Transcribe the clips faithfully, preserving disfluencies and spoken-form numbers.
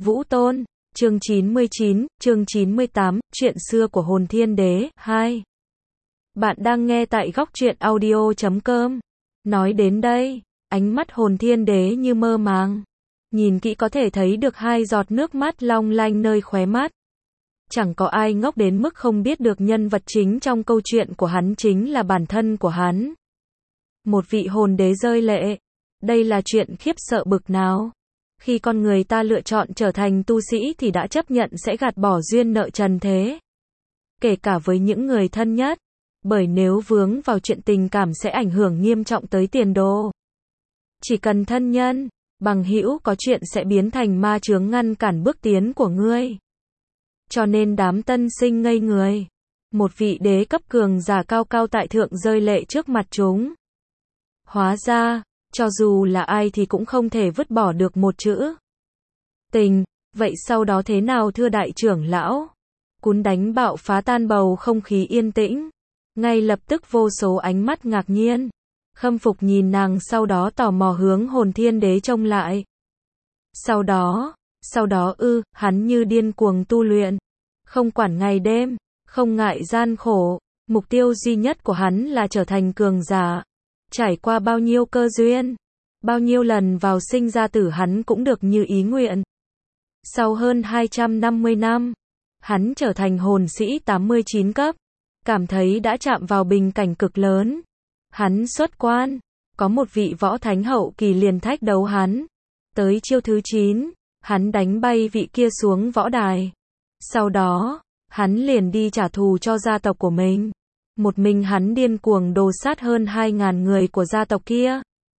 Vũ Tôn, chương chín mươi chín, chương chín mươi tám, chuyện xưa của Hồn Thiên Đế, hai. Bạn đang nghe tại góc truyện audio chấm com. Nói đến đây, ánh mắt Hồn Thiên Đế như mơ màng. Nhìn kỹ có thể thấy được hai giọt nước mắt long lanh nơi khóe mắt. Chẳng có ai ngốc đến mức không biết được nhân vật chính trong câu chuyện của hắn chính là bản thân của hắn. Một vị hồn đế rơi lệ. Đây là chuyện khiếp sợ bực nào. Khi con người ta lựa chọn trở thành tu sĩ thì đã chấp nhận sẽ gạt bỏ duyên nợ trần thế. Kể cả với những người thân nhất. Bởi nếu vướng vào chuyện tình cảm sẽ ảnh hưởng nghiêm trọng tới tiền đồ. Chỉ cần thân nhân, bằng hữu có chuyện sẽ biến thành ma chướng ngăn cản bước tiến của ngươi. Cho nên đám tân sinh ngây người. Một vị đế cấp cường giả cao cao tại thượng rơi lệ trước mặt chúng. Hóa ra, cho dù là ai thì cũng không thể vứt bỏ được một chữ tình. Vậy sau đó thế nào thưa đại trưởng lão? Cún đánh bạo phá tan bầu không khí yên tĩnh. Ngay lập tức vô số ánh mắt ngạc nhiên, khâm phục nhìn nàng, sau đó tò mò hướng Hồn Thiên Đế trông lại. Sau đó, sau đó ư, hắn như điên cuồng tu luyện, không quản ngày đêm, không ngại gian khổ, mục tiêu duy nhất của hắn là trở thành cường giả. Trải qua bao nhiêu cơ duyên, bao nhiêu lần vào sinh ra tử hắn cũng được như ý nguyện. Sau hơn hai trăm năm mươi năm, hắn trở thành hồn sĩ tám mươi chín cấp, cảm thấy đã chạm vào bình cảnh cực lớn. Hắn xuất quan, có một vị võ thánh hậu kỳ liền thách đấu hắn. Tới chiêu thứ chín, hắn đánh bay vị kia xuống võ đài. Sau đó, hắn liền đi trả thù cho gia tộc của mình. Một mình hắn điên cuồng đồ sát hơn hai ngàn người của gia tộc kia.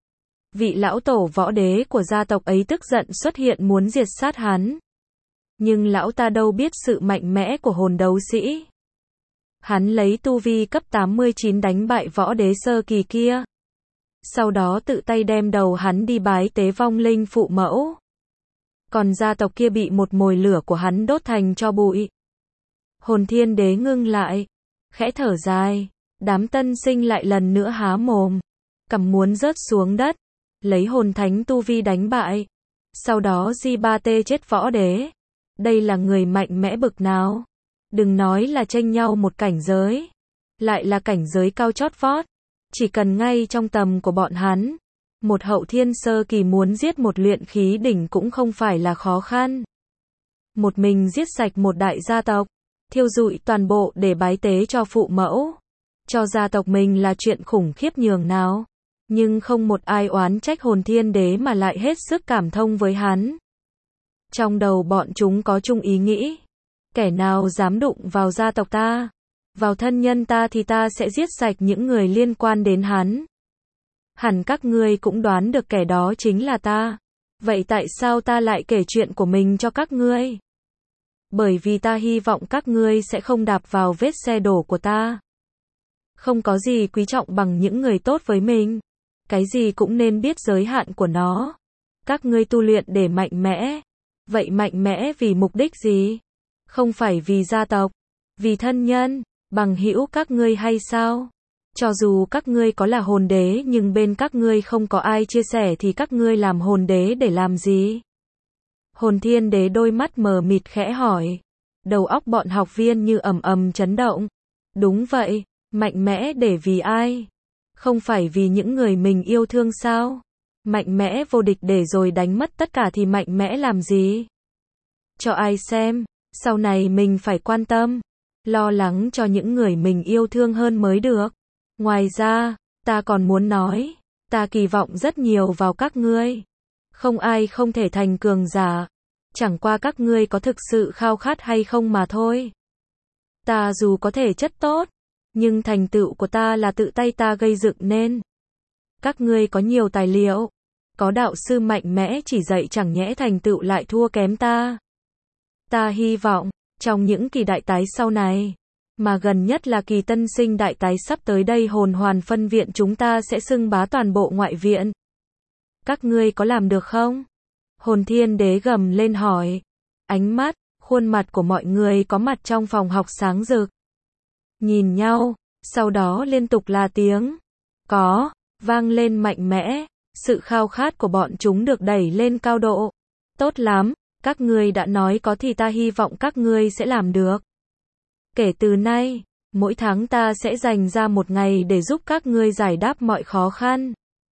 Vị lão tổ võ đế của gia tộc ấy tức giận xuất hiện muốn diệt sát hắn. Nhưng lão ta đâu biết sự mạnh mẽ của hồn đấu sĩ. Hắn lấy tu vi cấp tám mươi chín đánh bại võ đế sơ kỳ kia. Sau đó tự tay đem đầu hắn đi bái tế vong linh phụ mẫu. Còn gia tộc kia bị một mồi lửa của hắn đốt thành tro bụi. Hồn Thiên Đế ngưng lại, khẽ thở dài, đám tân sinh lại lần nữa há mồm, cằm muốn rớt xuống đất, lấy hồn thánh tu vi đánh bại. Sau đó Di Ba Tê chết võ đế. Đây là người mạnh mẽ bực nào? Đừng nói là tranh nhau một cảnh giới, lại là cảnh giới cao chót vót. Chỉ cần ngay trong tầm của bọn hắn, một hậu thiên sơ kỳ muốn giết một luyện khí đỉnh cũng không phải là khó khăn. Một mình giết sạch một đại gia tộc, thiêu rụi toàn bộ để bái tế cho phụ mẫu, cho gia tộc mình là chuyện khủng khiếp nhường nào. Nhưng không một ai oán trách Hồn Thiên Đế mà lại hết sức cảm thông với hắn. Trong đầu bọn chúng có chung ý nghĩ. Kẻ nào dám đụng vào gia tộc ta, vào thân nhân ta thì ta sẽ giết sạch những người liên quan đến hắn. Hẳn các ngươi cũng đoán được kẻ đó chính là ta. Vậy tại sao ta lại kể chuyện của mình cho các ngươi? Bởi vì ta hy vọng các ngươi sẽ không đạp vào vết xe đổ của ta. Không có gì quý trọng bằng những người tốt với mình. Cái gì cũng nên biết giới hạn của nó. Các ngươi tu luyện để mạnh mẽ. Vậy mạnh mẽ vì mục đích gì? Không phải vì gia tộc, vì thân nhân, bằng hữu các ngươi hay sao? Cho dù các ngươi có là hồn đế nhưng bên các ngươi không có ai chia sẻ thì các ngươi làm hồn đế để làm gì? Hồn Thiên Đế đôi mắt mờ mịt khẽ hỏi. Đầu óc bọn học viên như ầm ầm chấn động. Đúng vậy, mạnh mẽ để vì ai? Không phải vì những người mình yêu thương sao? Mạnh mẽ vô địch để rồi đánh mất tất cả thì mạnh mẽ làm gì? Cho ai xem? Sau này mình phải quan tâm, lo lắng cho những người mình yêu thương hơn mới được. Ngoài ra, ta còn muốn nói, ta kỳ vọng rất nhiều vào các ngươi. Không ai không thể thành cường giả, chẳng qua các ngươi có thực sự khao khát hay không mà thôi. Ta dù có thể chất tốt, nhưng thành tựu của ta là tự tay ta gây dựng nên. Các ngươi có nhiều tài liệu, có đạo sư mạnh mẽ chỉ dạy chẳng nhẽ thành tựu lại thua kém ta. Ta hy vọng, trong những kỳ đại tái sau này, mà gần nhất là kỳ tân sinh đại tái sắp tới đây, hồn hoàn phân viện chúng ta sẽ xưng bá toàn bộ ngoại viện. Các ngươi có làm được không? Hồn Thiên Đế gầm lên hỏi. Ánh mắt, khuôn mặt của mọi người có mặt trong phòng học sáng rực. Nhìn nhau, sau đó liên tục là tiếng có, vang lên mạnh mẽ. Sự khao khát của bọn chúng được đẩy lên cao độ. Tốt lắm, Các ngươi đã nói có thì ta hy vọng các ngươi sẽ làm được. Kể từ nay, mỗi tháng ta sẽ dành ra một ngày để giúp các ngươi giải đáp mọi khó khăn.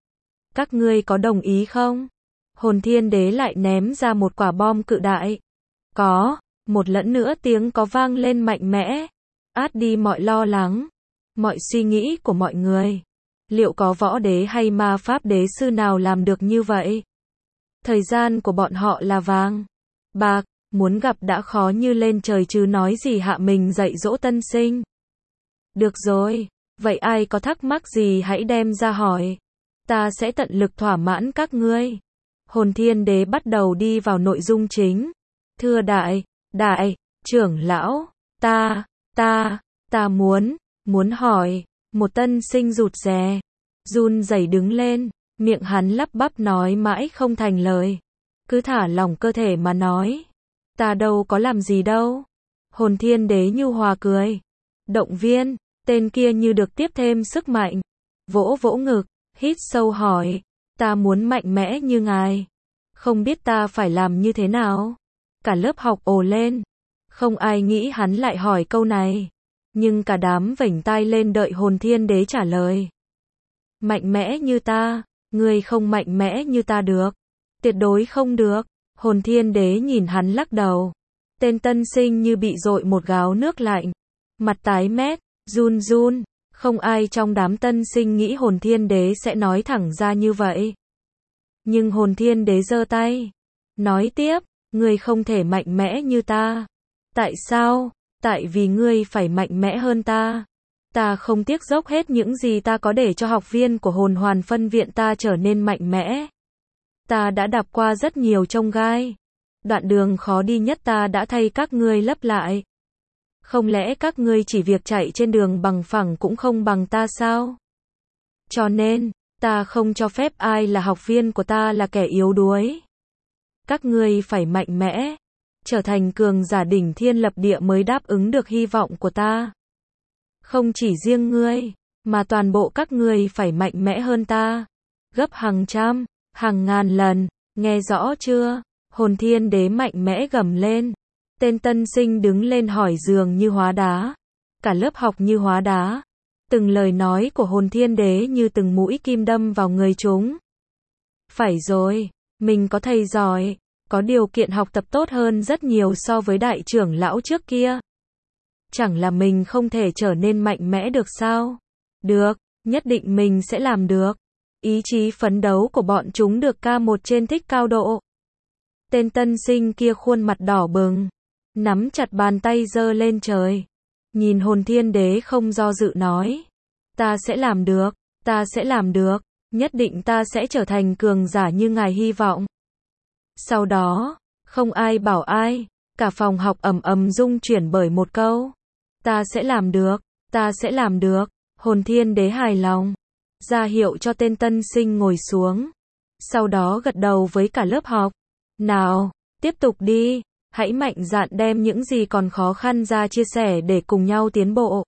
Các ngươi có đồng ý không? Hồn Thiên Đế lại ném ra một quả bom cự đại. Có, một lần nữa tiếng có vang lên mạnh mẽ, át đi mọi lo lắng, mọi suy nghĩ của mọi người. Liệu có võ đế hay ma pháp đế sư nào làm được như vậy? Thời gian của bọn họ là vàng, bạc, muốn gặp đã khó như lên trời chứ nói gì hạ mình dạy dỗ tân sinh. Được rồi, vậy ai có thắc mắc gì hãy đem ra hỏi. Ta sẽ tận lực thỏa mãn các ngươi. Hồn Thiên Đế bắt đầu đi vào nội dung chính. Thưa đại, đại, trưởng lão, ta, ta, ta muốn, muốn hỏi. Một tân sinh rụt rè, run rẩy đứng lên, miệng hắn lắp bắp nói mãi không thành lời. Cứ thả lỏng cơ thể mà nói. Ta đâu có làm gì đâu. Hồn Thiên Đế nhu hòa cười. Động viên, tên kia như được tiếp thêm sức mạnh. Vỗ vỗ ngực, hít sâu hỏi. Ta muốn mạnh mẽ như ngài. Không biết ta phải làm như thế nào? Cả lớp học ồ lên. Không ai nghĩ hắn lại hỏi câu này. Nhưng cả đám vểnh tai lên đợi Hồn Thiên Đế trả lời. Mạnh mẽ như ta, ngươi không mạnh mẽ như ta được. Tuyệt đối không được. Hồn Thiên Đế nhìn hắn lắc đầu. Tên tân sinh như bị dội một gáo nước lạnh. Mặt tái mét, run run. Không ai trong đám tân sinh nghĩ Hồn Thiên Đế sẽ nói thẳng ra như vậy. Nhưng Hồn Thiên Đế giơ tay. Nói tiếp, ngươi không thể mạnh mẽ như ta. Tại sao? Tại vì ngươi phải mạnh mẽ hơn ta. Ta không tiếc dốc hết những gì ta có để cho học viên của Hồn Hoàn Phân Viện ta trở nên mạnh mẽ. Ta đã đạp qua rất nhiều chông gai. Đoạn đường khó đi nhất ta đã thay các ngươi lấp lại. Không lẽ các ngươi chỉ việc chạy trên đường bằng phẳng cũng không bằng ta sao? Cho nên, ta không cho phép ai là học viên của ta là kẻ yếu đuối. Các ngươi phải mạnh mẽ, trở thành cường giả đỉnh thiên lập địa mới đáp ứng được hy vọng của ta. Không chỉ riêng ngươi, mà toàn bộ các ngươi phải mạnh mẽ hơn ta. Gấp hàng trăm, hàng ngàn lần, nghe rõ chưa? Hồn Thiên Đế mạnh mẽ gầm lên. Tên tân sinh đứng lên hỏi dường như hóa đá. Cả lớp học như hóa đá. Từng lời nói của Hồn Thiên Đế như từng mũi kim đâm vào người chúng. Phải rồi, mình có thầy giỏi, có điều kiện học tập tốt hơn rất nhiều so với đại trưởng lão trước kia. Chẳng là mình không thể trở nên mạnh mẽ được sao? Được, nhất định mình sẽ làm được. Ý chí phấn đấu của bọn chúng được ca một trên thích cao độ. Tên tân sinh kia khuôn mặt đỏ bừng, nắm chặt bàn tay giơ lên trời. Nhìn Hồn Thiên Đế không do dự nói. Ta sẽ làm được, ta sẽ làm được, nhất định ta sẽ trở thành cường giả như ngài hy vọng. Sau đó, không ai bảo ai, cả phòng học ầm ầm rung chuyển bởi một câu. Ta sẽ làm được, ta sẽ làm được. Hồn Thiên Đế hài lòng, ra hiệu cho tên tân sinh ngồi xuống. Sau đó gật đầu với cả lớp học. Nào, tiếp tục đi, hãy mạnh dạn đem những gì còn khó khăn ra chia sẻ để cùng nhau tiến bộ.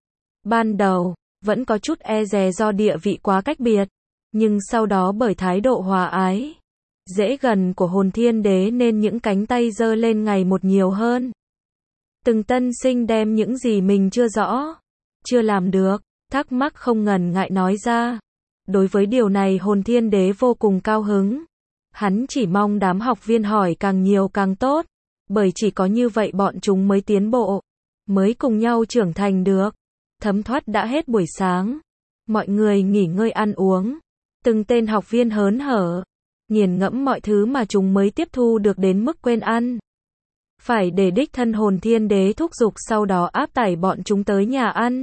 Ban đầu, vẫn có chút e dè do địa vị quá cách biệt, nhưng sau đó bởi thái độ hòa ái, dễ gần của Hồn Thiên Đế nên những cánh tay giơ lên ngày một nhiều hơn. Từng tân sinh đem những gì mình chưa rõ, chưa làm được, thắc mắc không ngần ngại nói ra. Đối với điều này Hồn Thiên Đế vô cùng cao hứng. Hắn chỉ mong đám học viên hỏi càng nhiều càng tốt, bởi chỉ có như vậy bọn chúng mới tiến bộ, mới cùng nhau trưởng thành được. Thấm thoát đã hết buổi sáng. Mọi người nghỉ ngơi ăn uống. Từng tên học viên hớn hở, nghiền ngẫm mọi thứ mà chúng mới tiếp thu được đến mức quên ăn. Phải để đích thân Hồn Thiên Đế thúc giục sau đó áp tải bọn chúng tới nhà ăn.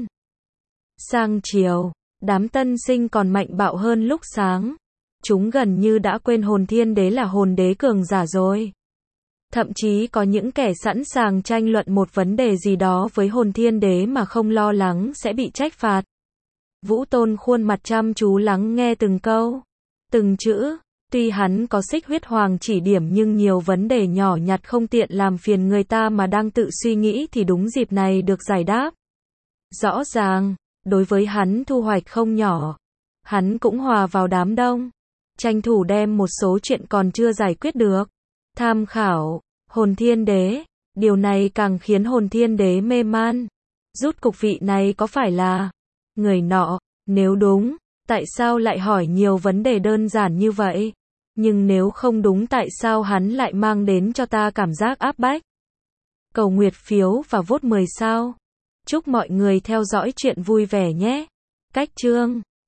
Sang chiều, đám tân sinh còn mạnh bạo hơn lúc sáng. Chúng gần như đã quên Hồn Thiên Đế là hồn đế cường giả rồi. Thậm chí có những kẻ sẵn sàng tranh luận một vấn đề gì đó với Hồn Thiên Đế mà không lo lắng sẽ bị trách phạt. Vũ Tôn khuôn mặt chăm chú lắng nghe từng câu, từng chữ. Tuy hắn có xích huyết hoàng chỉ điểm nhưng nhiều vấn đề nhỏ nhặt không tiện làm phiền người ta mà đang tự suy nghĩ thì đúng dịp này được giải đáp. Rõ ràng, đối với hắn thu hoạch không nhỏ. Hắn cũng hòa vào đám đông, tranh thủ đem một số chuyện còn chưa giải quyết được, tham khảo, Hồn Thiên Đế, điều này càng khiến Hồn Thiên Đế mê man. Rút cục vị này có phải là người nọ? Nếu đúng, tại sao lại hỏi nhiều vấn đề đơn giản như vậy? Nhưng nếu không đúng tại sao hắn lại mang đến cho ta cảm giác áp bách? Cầu nguyệt phiếu và vote mười sao. Chúc mọi người theo dõi chuyện vui vẻ nhé. Cách chương